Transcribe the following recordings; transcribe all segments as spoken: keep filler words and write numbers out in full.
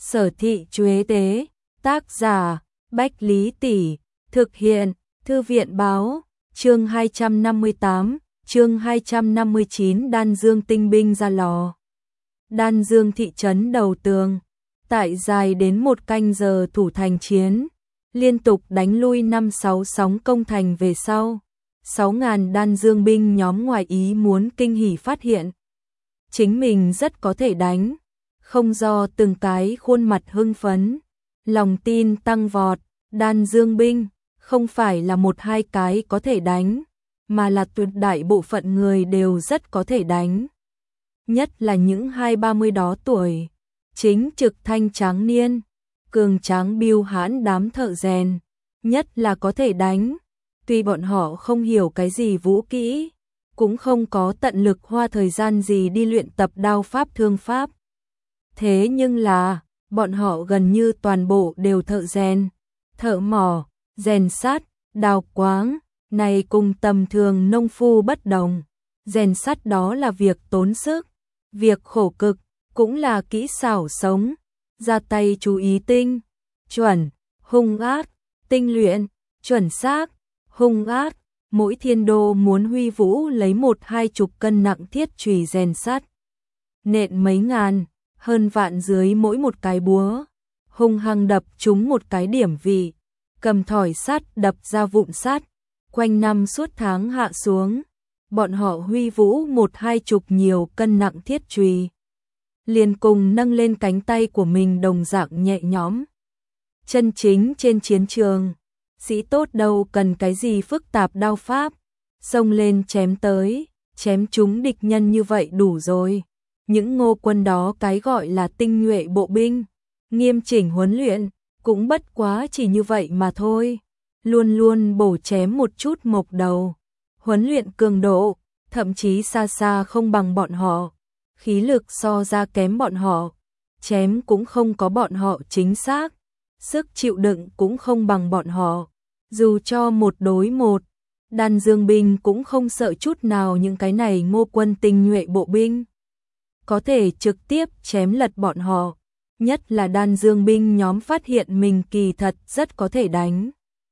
Sở Thị Chuế Tế, tác giả, Bách Lý Tỷ, thực hiện, Thư viện Báo, chương hai trăm năm mươi tám, chương hai trăm năm mươi chín Đan Dương tinh binh ra lò. Đan Dương thị trấn đầu tường, tại dài đến một canh giờ thủ thành chiến, liên tục đánh lui năm sáu sóng công thành về sau. Sáu ngàn Đan Dương binh nhóm ngoài ý muốn kinh hỉ phát hiện. Chính mình rất có thể đánh, không do từng cái khuôn mặt hưng phấn, lòng tin tăng vọt, Đan Dương binh không phải là một hai cái có thể đánh, mà là tuyệt đại bộ phận người đều rất có thể đánh. Nhất là những hai ba mươi đó tuổi, chính trực thanh tráng niên, cường tráng biêu hãn đám thợ rèn, nhất là có thể đánh. Tuy bọn họ không hiểu cái gì vũ kỹ, cũng không có tận lực hoa thời gian gì đi luyện tập đao pháp thương pháp. Thế nhưng là, bọn họ gần như toàn bộ đều thợ rèn, thợ mỏ, rèn sắt, đào quáng, này cùng tầm thường nông phu bất đồng. Rèn sắt đó là việc tốn sức, việc khổ cực, cũng là kỹ xảo sống, ra tay chú ý tinh, chuẩn, hung ác, tinh luyện, chuẩn xác, hung ác. Mỗi thiên đô muốn huy vũ lấy một hai chục cân nặng thiết chùy rèn sắt, nện mấy ngàn, hơn vạn dưới mỗi một cái búa, hung hăng đập trúng một cái điểm vị, cầm thỏi sắt đập ra vụn sắt, quanh năm suốt tháng hạ xuống, bọn họ huy vũ một hai chục nhiều cân nặng thiết chùy, liền cùng nâng lên cánh tay của mình đồng dạng nhẹ nhõm. Chân chính trên chiến trường, sĩ tốt đâu cần cái gì phức tạp đao pháp, xông lên chém tới, chém trúng địch nhân như vậy đủ rồi. Những ngô quân đó cái gọi là tinh nhuệ bộ binh, nghiêm chỉnh huấn luyện, cũng bất quá chỉ như vậy mà thôi. Luôn luôn bổ chém một chút mộc đầu, huấn luyện cường độ, thậm chí xa xa không bằng bọn họ, khí lực so ra kém bọn họ, chém cũng không có bọn họ chính xác, sức chịu đựng cũng không bằng bọn họ. Dù cho một đối một, Đan Dương binh cũng không sợ chút nào những cái này ngô quân tinh nhuệ bộ binh. Có thể trực tiếp chém lật bọn họ, nhất là Đan Dương binh nhóm phát hiện mình kỳ thật rất có thể đánh.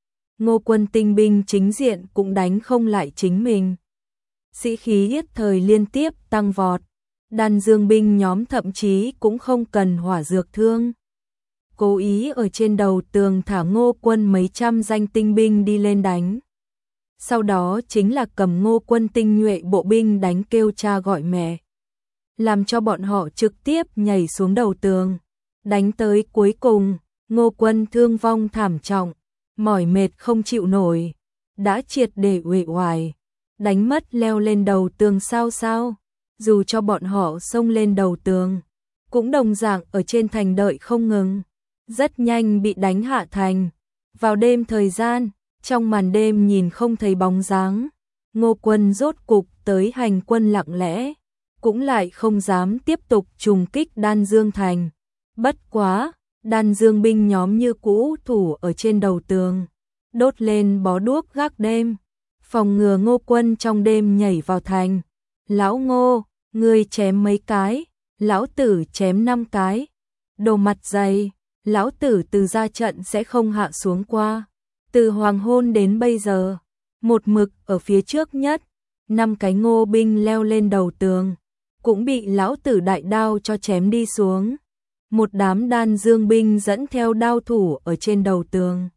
Ngô quân tinh binh chính diện cũng đánh không lại chính mình. Sĩ khí yết thời liên tiếp tăng vọt, Đan Dương binh nhóm thậm chí cũng không cần hỏa dược thương. Cố ý ở trên đầu tường thả ngô quân mấy trăm danh tinh binh đi lên đánh. Sau đó chính là cầm ngô quân tinh nhuệ bộ binh đánh kêu cha gọi mẹ. Làm cho bọn họ trực tiếp nhảy xuống đầu tường. Đánh tới cuối cùng, ngô quân thương vong thảm trọng, mỏi mệt không chịu nổi, đã triệt để uể oải, đánh mất leo lên đầu tường sao sao. Dù cho bọn họ xông lên đầu tường, cũng đồng dạng ở trên thành đợi không ngừng. Rất nhanh bị đánh hạ thành. Vào đêm thời gian, trong màn đêm nhìn không thấy bóng dáng, ngô quân rốt cục tới hành quân lặng lẽ, cũng lại không dám tiếp tục trùng kích Đan Dương thành. Bất quá, Đan Dương binh nhóm như cũ thủ ở trên đầu tường, đốt lên bó đuốc gác đêm, phòng ngừa ngô quân trong đêm nhảy vào thành. Lão Ngô, ngươi chém mấy cái, lão tử chém năm cái, đồ mặt dày. Lão tử từ ra trận sẽ không hạ xuống qua. Từ hoàng hôn đến bây giờ, một mực ở phía trước nhất, năm cái ngô binh leo lên đầu tường, cũng bị lão tử đại đao cho chém đi xuống. Một đám Đan Dương binh dẫn theo đao thủ ở trên đầu tường,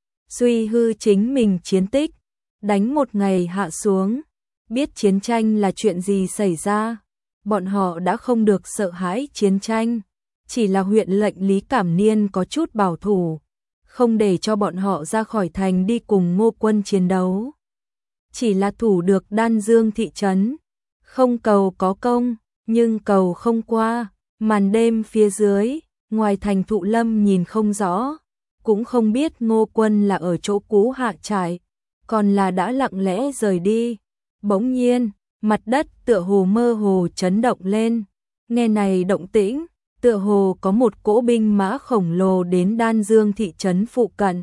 suy hư chính mình chiến tích, đánh một ngày hạ xuống, biết chiến tranh là chuyện gì xảy ra, bọn họ đã không được sợ hãi chiến tranh. Chỉ là huyện lệnh Lý Cảm Niên có chút bảo thủ, không để cho bọn họ ra khỏi thành đi cùng ngô quân chiến đấu. Chỉ là thủ được Đan Dương thị trấn, không cầu có công, nhưng cầu không qua. Màn đêm phía dưới, ngoài thành Thụ Lâm nhìn không rõ, cũng không biết ngô quân là ở chỗ cũ hạ trại, còn là đã lặng lẽ rời đi. Bỗng nhiên, mặt đất tựa hồ mơ hồ chấn động lên, nghe này động tĩnh, tựa hồ có một cỗ binh mã khổng lồ đến Đan Dương thị trấn phụ cận.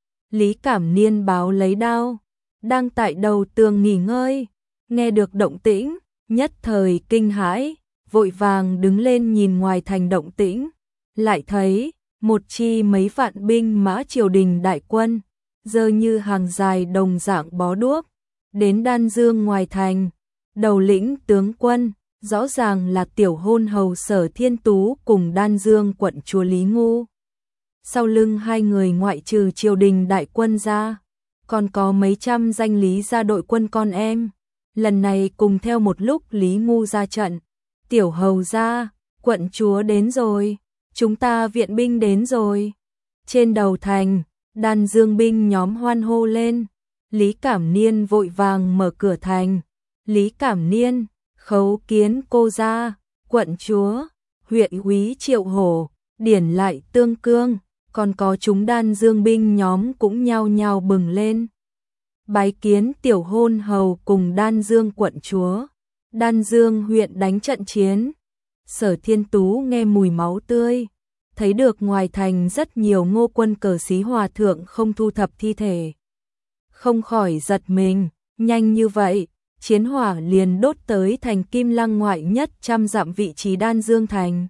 Lý Cảm Niên báo lấy đao, đang tại đầu tường nghỉ ngơi, nghe được động tĩnh, nhất thời kinh hãi, vội vàng đứng lên nhìn ngoài thành động tĩnh, lại thấy một chi mấy vạn binh mã triều đình đại quân, dơ như hàng dài đồng dạng bó đuốc, đến Đan Dương ngoài thành. Đầu lĩnh tướng quân, rõ ràng là tiểu hôn hầu Sở Thiên Tú cùng Đan Dương quận chúa Lý Ngu. Sau lưng hai người ngoại trừ triều đình đại quân ra, còn có mấy trăm danh Lý gia đội quân con em. Lần này cùng theo một lúc Lý Ngu ra trận. Tiểu hầu gia, quận chúa đến rồi, chúng ta viện binh đến rồi. Trên đầu thành, Đan Dương binh nhóm hoan hô lên. Lý Cảm Niên vội vàng mở cửa thành. Lý Cảm Niên, khấu kiến cô gia, quận chúa, huyện úy Triệu Hổ, điển lại Tương Cương, còn có chúng Đan Dương binh nhóm cũng nhao nhao bừng lên. Bái kiến tiểu hôn hầu cùng Đan Dương quận chúa. Đan Dương huyện đánh trận chiến. Sở Thiên Tú nghe mùi máu tươi, thấy được ngoài thành rất nhiều Ngô quân cờ xí hòa thượng không thu thập thi thể. Không khỏi giật mình, nhanh như vậy, chiến hỏa liền đốt tới thành Kim Lăng ngoại nhất trăm dặm vị trí Đan Dương thành.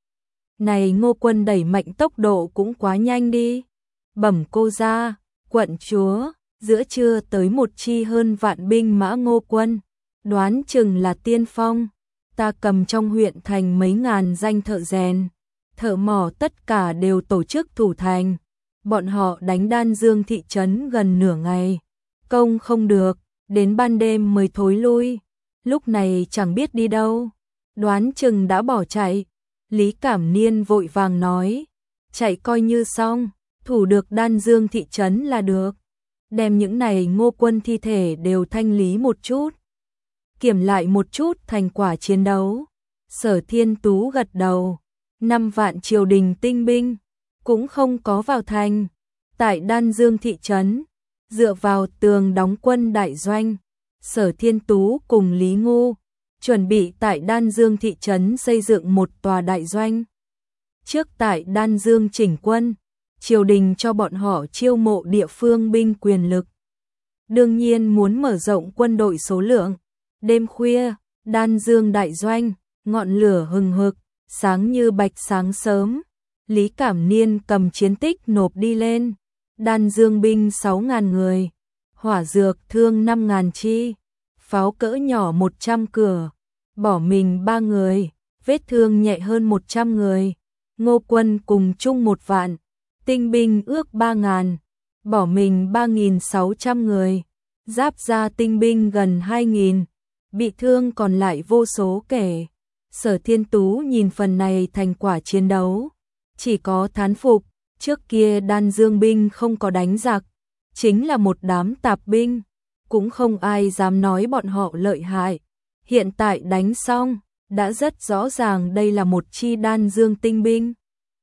Này Ngô quân đẩy mạnh tốc độ cũng quá nhanh đi. Bẩm cô gia, quận chúa, giữa trưa tới một chi hơn vạn binh mã Ngô quân, đoán chừng là tiên phong. Ta cầm trong huyện thành mấy ngàn danh thợ rèn, thợ mỏ tất cả đều tổ chức thủ thành. Bọn họ đánh Đan Dương thị trấn gần nửa ngày, công không được, đến ban đêm mới thối lui. Lúc này chẳng biết đi đâu, đoán chừng đã bỏ chạy. Lý Cảm Niên vội vàng nói, chạy coi như xong, thủ được Đan Dương thị trấn là được. Đem những này Ngô quân thi thể đều thanh lý một chút, kiểm lại một chút thành quả chiến đấu. Sở Thiên Tú gật đầu, năm vạn triều đình tinh binh cũng không có vào thành. Tại Đan Dương thị trấn, dựa vào tường đóng quân đại doanh, Sở Thiên Tú cùng Lý Ngu chuẩn bị tại Đan Dương thị trấn xây dựng một tòa đại doanh. Trước tại Đan Dương chỉnh quân, triều đình cho bọn họ chiêu mộ địa phương binh quyền lực. Đương nhiên muốn mở rộng quân đội số lượng. Đêm khuya, Đan Dương đại doanh, ngọn lửa hừng hực, sáng như bạch sáng sớm. Lý Cảm Niên cầm chiến tích nộp đi lên. Đan Dương binh sáu ngàn người, hỏa dược thương năm ngàn chi, pháo cỡ nhỏ một trăm cửa, bỏ mình ba người, vết thương nhẹ hơn một trăm người. Ngô quân cùng chung một vạn, tinh binh ước ba ngàn, bỏ mình ba nghìn sáu trăm người, giáp ra tinh binh gần hai nghìn, bị thương còn lại vô số kể. Sở Thiên Tú nhìn phần này thành quả chiến đấu, chỉ có thán phục. Trước kia Đan Dương binh không có đánh giặc, chính là một đám tạp binh, cũng không ai dám nói bọn họ lợi hại. Hiện tại đánh xong, đã rất rõ ràng đây là một chi Đan Dương tinh binh.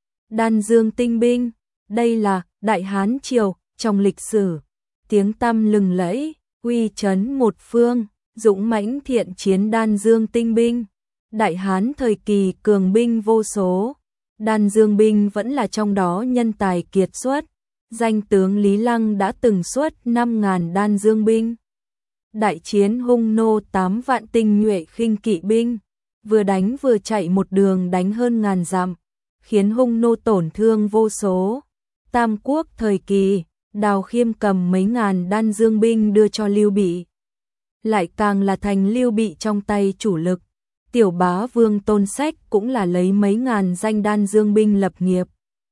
Đan Dương tinh binh, đây là Đại Hán Triều trong lịch sử, tiếng tăm lừng lẫy, uy chấn một phương, dũng mãnh thiện chiến Đan Dương tinh binh. Đại Hán thời kỳ cường binh vô số, Đan Dương binh vẫn là trong đó nhân tài kiệt xuất. Danh tướng Lý Lăng đã từng xuất năm ngàn Đan Dương binh. Đại chiến hung nô tám vạn tinh nhuệ khinh kỵ binh, vừa đánh vừa chạy một đường đánh hơn ngàn dặm, khiến hung nô tổn thương vô số. Tam Quốc thời kỳ, Đào Khiêm cầm mấy ngàn Đan Dương binh đưa cho Lưu Bị, lại càng là thành Lưu Bị trong tay chủ lực. Tiểu bá vương Tôn Sách cũng là lấy mấy ngàn danh Đan Dương binh lập nghiệp.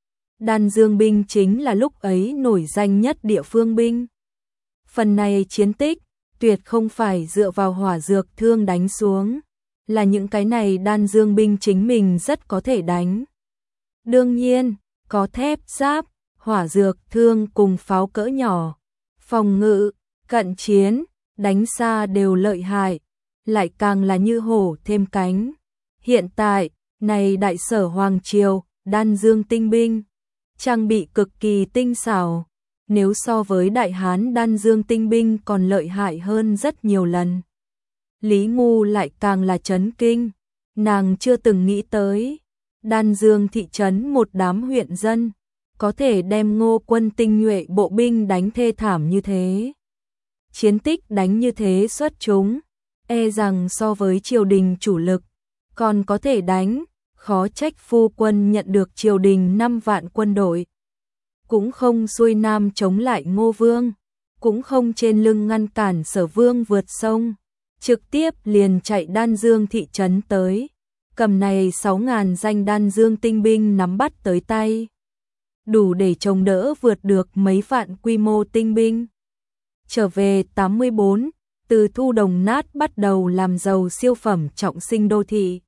Đan Dương binh chính là lúc ấy nổi danh nhất địa phương binh. Phần này chiến tích, tuyệt không phải dựa vào hỏa dược thương đánh xuống, là những cái này Đan Dương binh chính mình rất có thể đánh. Đương nhiên, có thép giáp, hỏa dược thương cùng pháo cỡ nhỏ, phòng ngự, cận chiến, đánh xa đều lợi hại, lại càng là như hổ thêm cánh. Hiện tại, này đại sở Hoàng Triều, Đan Dương tinh binh, trang bị cực kỳ tinh xảo, nếu so với Đại Hán Đan Dương tinh binh còn lợi hại hơn rất nhiều lần. Lý Ngu lại càng là chấn kinh, nàng chưa từng nghĩ tới, Đan Dương thị trấn một đám huyện dân, có thể đem Ngô quân tinh nhuệ bộ binh đánh thê thảm như thế. Chiến tích đánh như thế xuất chúng, e rằng so với triều đình chủ lực, còn có thể đánh, khó trách phu quân nhận được triều đình năm vạn quân đội. Cũng không xuôi nam chống lại Ngô Vương, cũng không trên lưng ngăn cản Sở Vương vượt sông, trực tiếp liền chạy Đan Dương thị trấn tới, cầm này sáu ngàn danh Đan Dương tinh binh nắm bắt tới tay, đủ để chống đỡ vượt được mấy vạn quy mô tinh binh. Trở về tám mươi bốn, từ thu đồng nát bắt đầu làm giàu siêu phẩm trọng sinh đô thị.